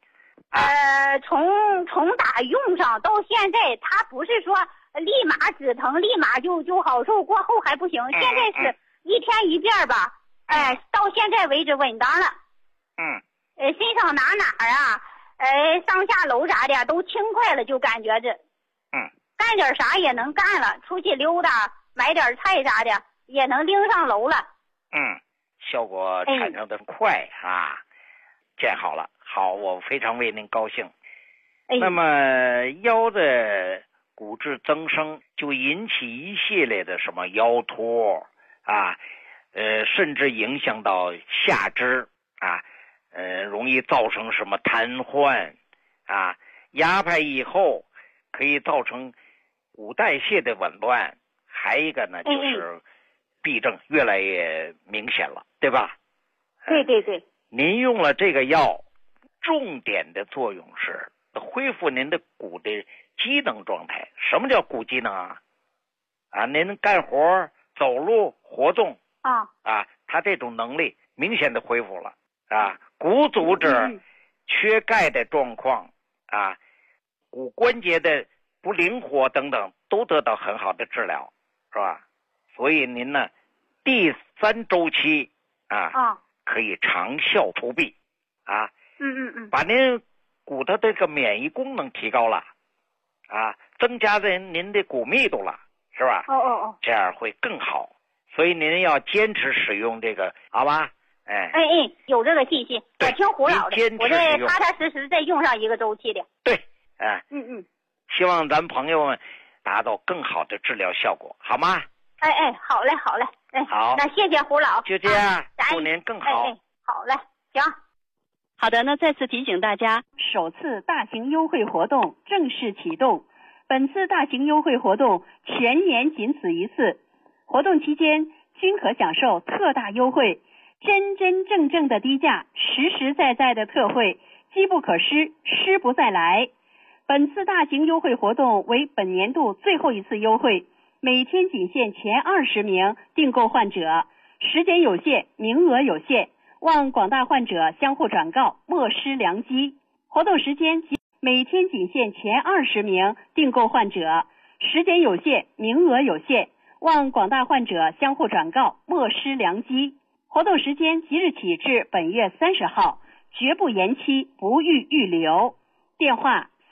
从打用上到现在，他不是说立马止疼，立马就好受，过后还不行。现在是一天一遍吧，到现在为止稳当了。身上哪啊，上下楼啥的都轻快了，就感觉着。干点啥也能干了，出去溜达，买点菜啥的也能拎上楼了。 效果产生的快啊，见好了，好，我非常为您高兴。那么腰的骨质增生就引起一系列的什么腰托啊，甚至影响到下肢啊，容易造成什么瘫痪啊，压迫以后可以造成骨代谢的紊乱，还一个呢就是痹症越来越明显了，对吧？ 对。 您用了这个药，重点的作用是恢复您的骨的机能状态。什么叫骨机能啊？您干活、走路、活动它这种能力明显的恢复了啊。骨组织缺钙的状况啊，骨关节的不灵活等等，都得到很好的治疗，是吧？所以您呢，第3周期可以长效图弊啊。把您骨头这个免疫功能提高了啊，增加您的骨密度了，是吧？这样会更好。所以您要坚持使用这个，好吧？ 有这个信心，我听胡老的，我这踏踏实实再用上1个周期的。 对，希望咱朋友们达到更好的治疗效果，好吗？ 好嘞。 好， 那谢谢胡老， 就这样，祝您更好。 好嘞，行。 好的，那再次提醒大家，首次大型优惠活动正式启动。本次大型优惠活动全年仅此一次，活动期间均可享受特大优惠，真真正正的低价，实实在在的特惠，机不可失，失不再来。本次大型优惠活动为本年度最后一次优惠，每天仅限前20名订购患者，时间有限，名额有限，望广大患者相互转告，莫失良机。活动时间每天仅限前20名订购患者，时间有限，名额有限，望广大患者相互转告，莫失良机。活动时间即日起至本月30号，绝不延期，不予预留。电话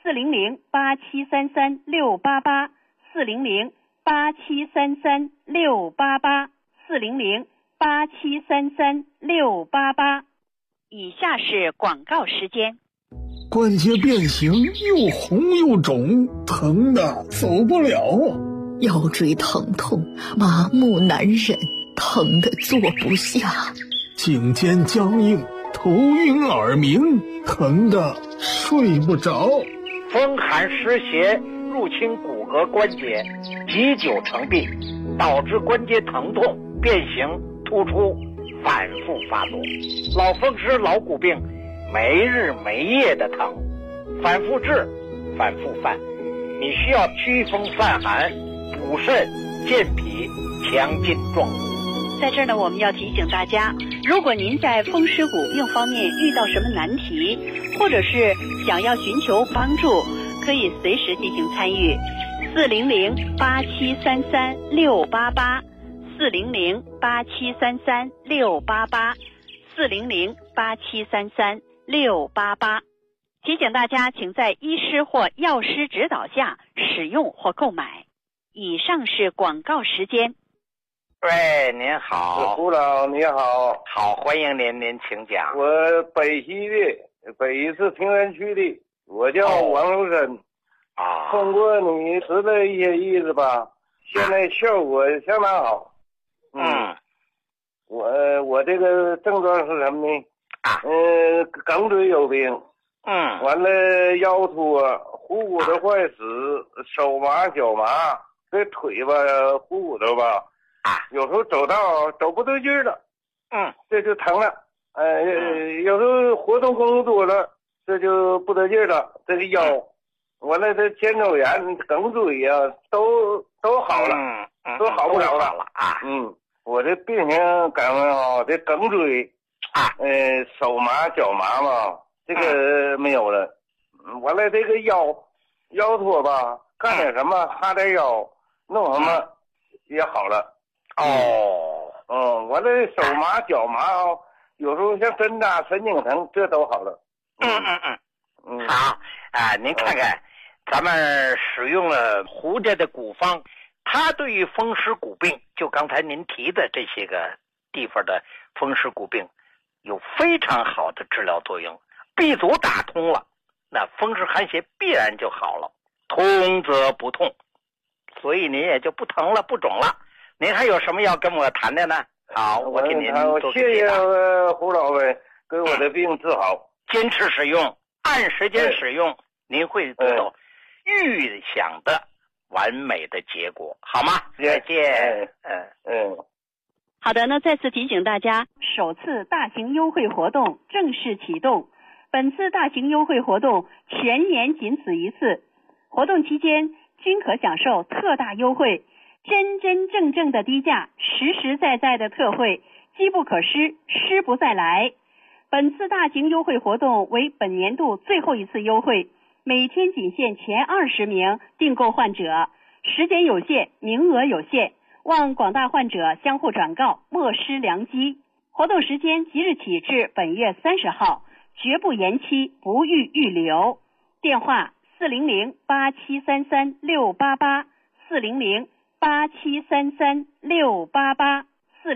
400-8733-688，400-8733-688，400-8733-688。以下是广告时间。 关节变形，又红又肿，疼的走不了。 腰椎疼痛，麻木难忍，疼的坐不下。 颈肩僵硬，头晕耳鸣，疼的睡不着。 风寒湿邪入侵骨骼关节，积久成病，导致关节疼痛、变形、突出，反复发作。老风湿、老骨病，没日没夜的疼，反复治，反复犯。你需要祛风散寒、补肾、健脾、强筋壮骨。 在这儿呢，我们要提醒大家，如果您在风湿骨病方面遇到什么难题，或者是想要寻求帮助，可以随时进行参与。400-8733-688，400-8733-688，400-8733-688。提醒大家，请在医师或药师指导下使用或购买。以上是广告时间。 喂，您好， 胡老，你好， 好，欢迎您，您请讲。 我北西的，北市平原区的，我叫王荣生。通过你说的一些意思吧，现在效果相当好。我这个症状是什么呢？梗椎有病。完了腰突啊，股骨头坏死，手麻脚麻，这腿吧股骨头吧。有时候走道走不对劲了，这就疼了。有时候活动工作了，这就不得劲了。这个腰，完了这肩周炎、梗椎啊，都好了，都好不了了啊。 我这病情感觉啊，这梗椎手麻脚麻嘛，这个没有了。完了这个腰托吧，干点什么哈点腰，弄什么也好了。完了手麻脚麻有时候像针扎神经疼，这都好了。 好您看看咱们使用了胡家的古方，它对于风湿骨病，就刚才您提的这些个地方的风湿骨病有非常好的治疗作用。B 组打通了，那风湿寒邪必然就好了，通则不痛，所以您也就不疼了，不肿了。您还有什么要跟我谈的呢？好，我给您谢谢胡老呗，给我的病治好。 坚持使用，按时间使用，您会得到预想的完美的结果，好吗？再见。 好的，那再次提醒大家，首次大型优惠活动正式启动。本次大型优惠活动全年仅此一次，活动期间均可享受特大优惠，真真正正的低价，实实在在的特惠，机不可失，失不再来。本次大型优惠活动为本年度最后一次优惠，每天仅限前20名订购患者，时间有限，名额有限，望广大患者相互转告，莫失良机。活动时间即日起至本月30号，绝不延期，不予预留。电话400-8733-688， 400-8733-688，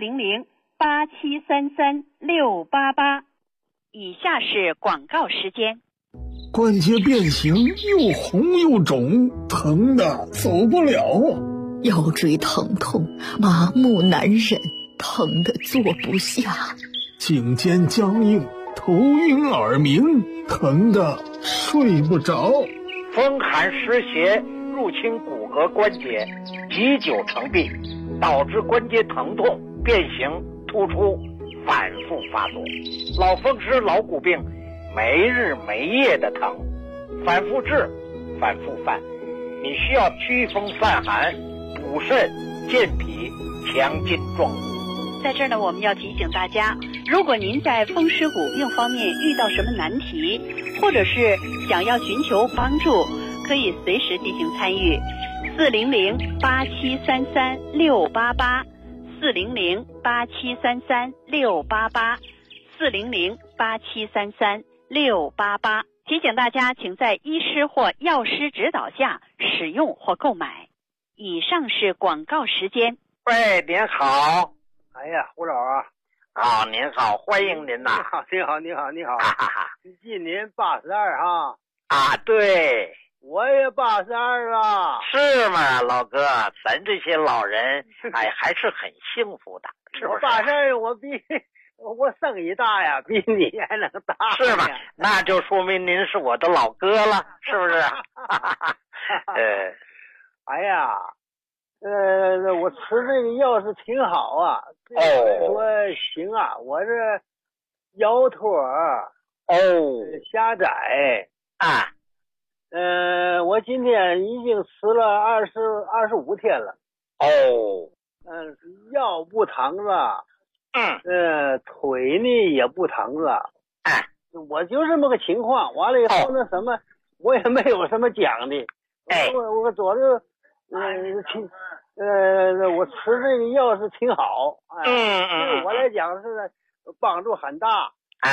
400-8733-688。以下是广告时间。 关节变形，又红又肿，疼的走不了。 腰椎疼痛，麻木难忍，疼的坐不下。 颈肩僵硬，头晕耳鸣，疼的睡不着。 风寒湿邪入侵骨骼关节，积久成病，导致关节疼痛、变形、突出，反复发作。老风湿、老骨病，没日没夜的疼，反复治，反复犯。你需要祛风散寒、补肾、健脾、强筋壮骨。 在这儿呢，我们要提醒大家，如果您在风湿骨病方面遇到什么难题，或者是想要寻求帮助，可以随时进行参与。400-8733-688， 400-8733-688， 400-8733-688。 提醒大家，请在医师或药师指导下使用或购买。以上是广告时间。 喂，您好。 哎呀，胡老啊。 啊，您好，欢迎您呐。 你好。今年82哈。 啊，对。 我也82了。 是吗，老哥？咱这些老人，哎，还是很幸福的，是不是？ 我82，我生意大呀，比你还能大。 是吗？那就说明您是我的老哥了，是不是？ 哎呀，我吃这个药是挺好啊。说行啊，我这腰托狭窄啊。 我今天已经吃了25天了。腰不疼了。腿呢也不疼了。我就这么个情况。完了以后那什么，我也没有什么讲的。我主要是我吃这个药是挺好。对我来讲是帮助很大。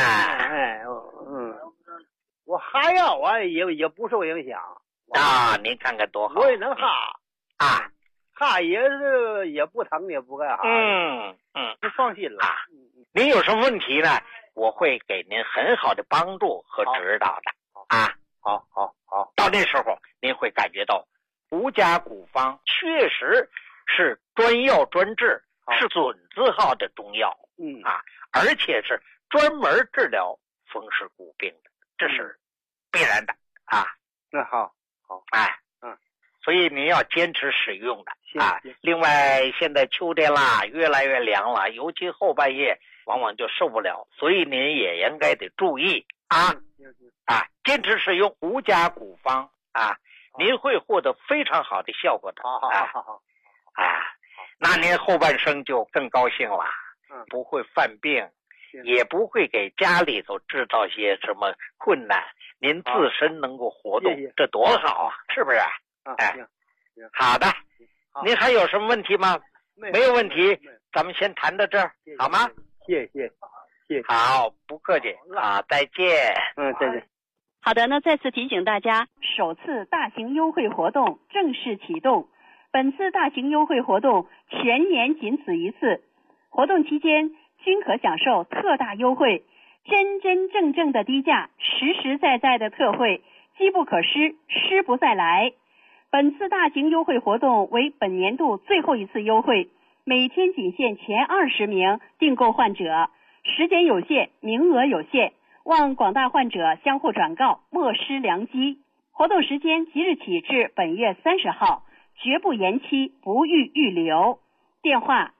我哈药啊也不受影响。 您看看多好。 我也能哈。哈也不疼也不干哈。你放心了。 您有什么问题呢？我会给您很好的帮助和指导的。 好。 到那时候您会感觉到胡家古方确实是专药专治，是准字号的中药。而且是专门治疗风湿骨病的，这是必然的啊。 那好。 所以您要坚持使用的啊。另外，现在秋天啦，越来越凉了，尤其后半夜往往就受不了，所以您也应该得注意啊。坚持使用胡家古方啊，您会获得非常好的效果的。 好。 那您后半生就更高兴了。不会犯病，也不会给家里头制造些什么困难，您自身能够活动，这多好啊，是不是？好的。您还有什么问题吗？没有问题，咱们先谈到这儿，好吗？ 谢谢。 好，不客气啊，再见。 再见。 好的，那再次提醒大家，首次大型优惠活动正式启动。本次大型优惠活动全年仅此一次，活动期间均可享受特大优惠，真真正正的低价，实实在在的特惠，机不可失，失不再来。本次大型优惠活动为本年度最后一次优惠，每天仅限前20名订购患者，时间有限，名额有限，望广大患者相互转告，莫失良机。活动时间即日起至本月30号，绝不延期，不予预留。电话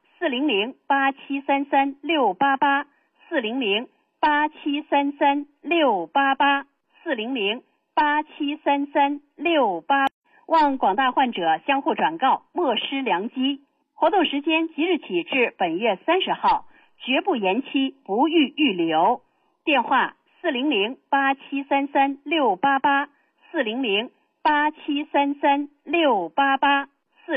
400-8733-688 400-8733-688 400-8733-688，望广大患者相互转告，莫失良机。活动时间即日起至本月30号，绝不延期，不予预留。电话400-8733-688 400-8733-688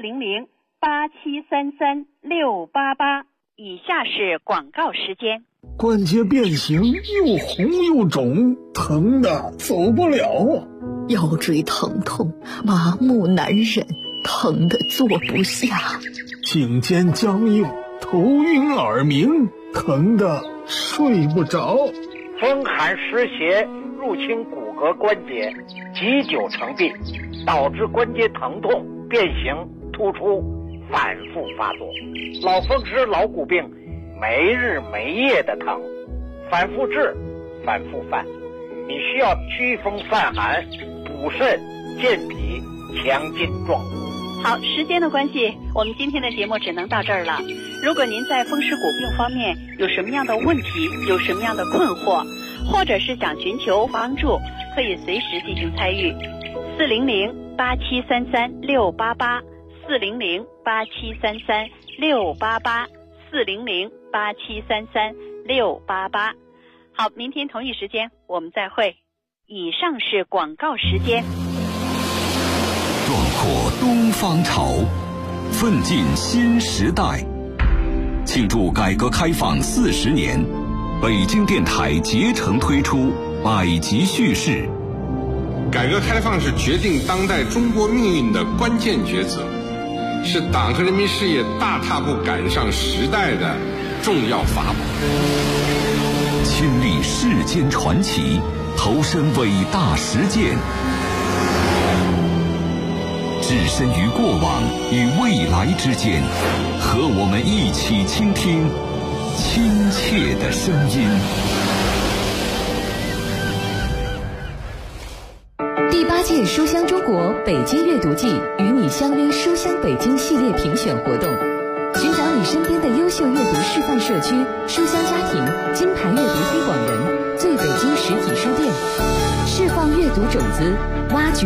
400-8733-688。以下是广告时间。 关节变形，又红又肿，疼的走不了。 腰椎疼痛，麻木难忍，疼的坐不下。 颈肩僵硬，头晕耳鸣，疼的睡不着。 风寒湿邪入侵骨骼关节，积久成病，导致关节疼痛、变形、突出，反复发作。老风湿、老骨病，没日没夜的疼，反复治，反复犯。你需要祛风散寒、补肾、健脾、强筋壮骨。 好，时间的关系，我们今天的节目只能到这儿了。如果您在风湿骨病方面有什么样的问题，有什么样的困惑，或者是想寻求帮助，可以随时进行参与。400-8733-688 400-8733-688 400-8733-688。好，明天同一时间我们再会。以上是广告时间。 壮阔东方潮，奋进新时代。庆祝改革开放40年，北京电台竭诚推出百集叙事改革开放是决定当代中国命运的关键抉择，是党和人民事业大踏步赶上时代的重要法宝。 亲历世间传奇，投身伟大实践，置身于过往与未来之间，和我们一起倾听亲切的声音。 第8届书香中国北京阅读季与你相约书香北京系列评选活动，寻找你身边的优秀阅读示范社区、书香家庭、金牌阅读推广人、最北京实体书店，释放阅读种子，挖掘